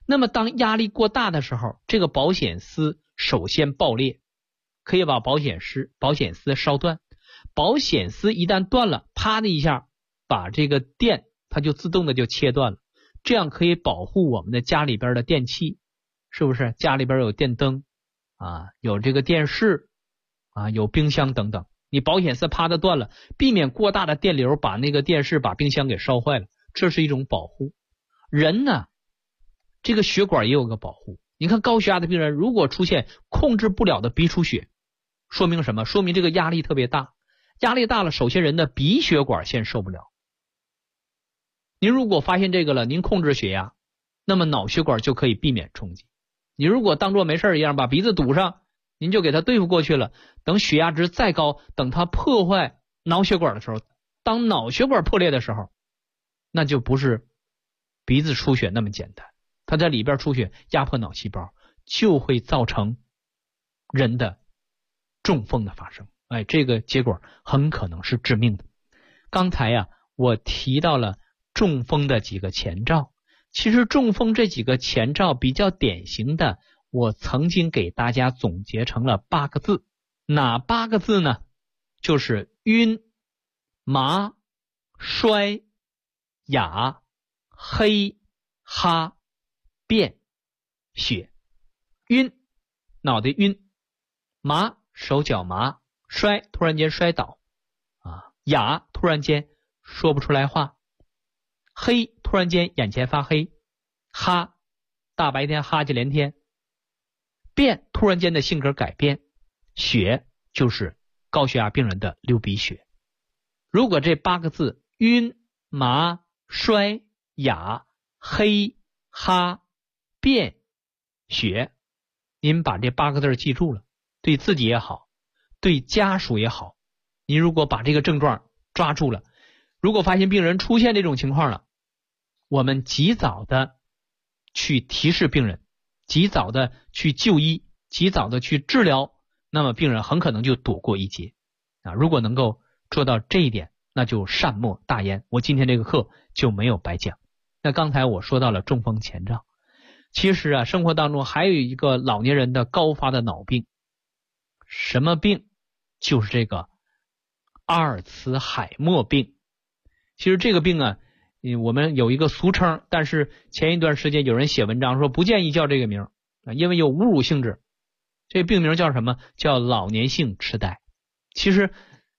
那么当压力过大的时候，这个保险丝首先爆裂，可以把保险丝烧断。保险丝一旦断了，啪的一下把这个电它就自动的就切断了，这样可以保护我们的家里边的电器，是不是？家里边有电灯啊，有这个电视啊，有冰箱等等，你保险丝啪的断了，避免过大的电流把那个电视把冰箱给烧坏了，这是一种保护。人呢，这个血管也有个保护。你看高血压的病人如果出现控制不了的鼻出血，说明什么？说明这个压力特别大，压力大了，首先人的鼻血管先受不了。您如果发现这个了，您控制血压，那么脑血管就可以避免冲击。你如果当作没事一样把鼻子堵上，您就给它对付过去了，等血压值再高，等它破坏脑血管的时候，当脑血管破裂的时候，那就不是鼻子出血那么简单，它在里边出血压迫脑细胞，就会造成人的中风的发生。这个结果很可能是致命的。刚才我提到了中风的几个前兆，其实中风这几个前兆比较典型的，我曾经给大家总结成了8个字。哪8个字呢？就是晕、麻、衰、哑、黑、哈、便、血。晕，脑袋晕；麻，手脚麻；衰，突然间摔倒；哑，突然间说不出来话；黑，突然间眼前发黑；哈，大白天哈欠连天；便，突然间的性格改变；血，就是高血压病人的流鼻血。如果这8个字晕、麻、衰、哑、黑、哈、便、血，您把这8个字记住了，对自己也好，对家属也好，您如果把这个症状抓住了，如果发现病人出现这种情况了，我们及早的去提示病人，及早的去就医，及早的去治疗，那么病人很可能就躲过一劫如果能够做到这一点，那就善莫大焉，我今天这个课就没有白讲。那刚才我说到了中风前兆，其实生活当中还有一个老年人的高发的脑病，什么病？就是这个阿尔茨海默病。其实这个病我们有一个俗称，但是前一段时间有人写文章说不建议叫这个名因为有侮辱性质。这个病名叫什么？叫老年性痴呆。其实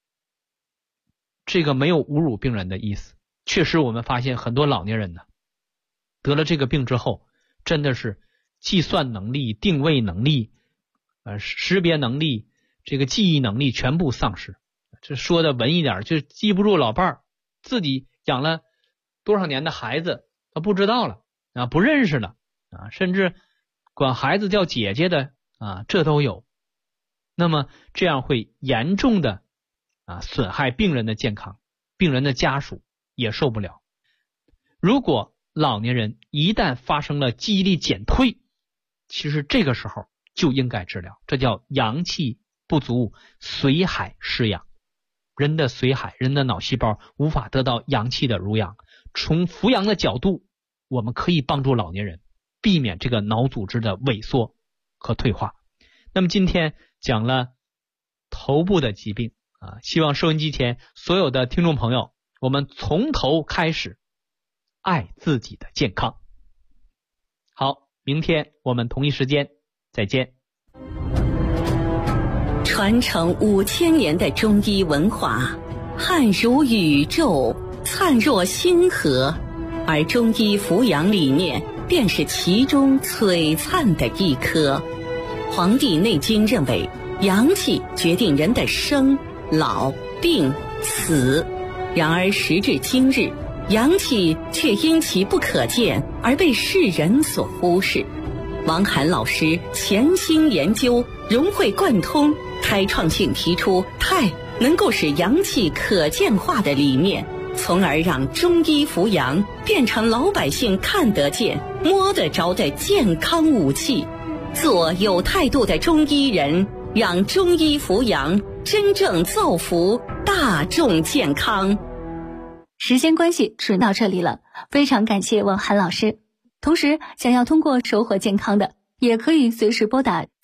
这个没有侮辱病人的意思，确实我们发现很多老年人得了这个病之后，真的是计算能力、定位能力、识别能力、这个记忆能力全部丧失。这说的文一点，就记不住老伴儿，自己养了多少年的孩子他不知道了不认识了甚至管孩子叫姐姐的这都有。那么这样会严重的损害病人的健康，病人的家属也受不了。如果老年人一旦发生了记忆力减退，其实这个时候就应该治疗，这叫阳气不足，髓海失养。人的髓海，人的脑细胞无法得到阳气的濡养，从扶阳的角度，我们可以帮助老年人避免这个脑组织的萎缩和退化。那么今天讲了头部的疾病希望收音机前所有的听众朋友，我们从头开始爱自己的健康。好，明天我们同一时间再见。 传承5000年的中医文化，汉如宇宙，灿若星河，而中医扶阳理念便是其中璀璨的一颗。《黄帝内经》认为，阳气决定人的生、老、病、死。然而时至今日，阳气却因其不可见而被世人所忽视。王涵老师潜心研究，融会贯通，开创性提出太能够使阳气可见化的理念，从而让中医扶阳变成老百姓看得见、摸得着的健康武器。做有态度的中医人，让中医扶阳真正造福大众健康。 时间关系，只到这里了，非常感谢王涵老师。 同时，想要通过收获健康的，也可以随时拨打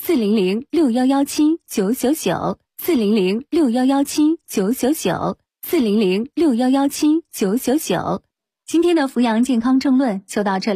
400-6117-999，400-6117-999，400-6117-999。今天的扶阳健康政论就到这里。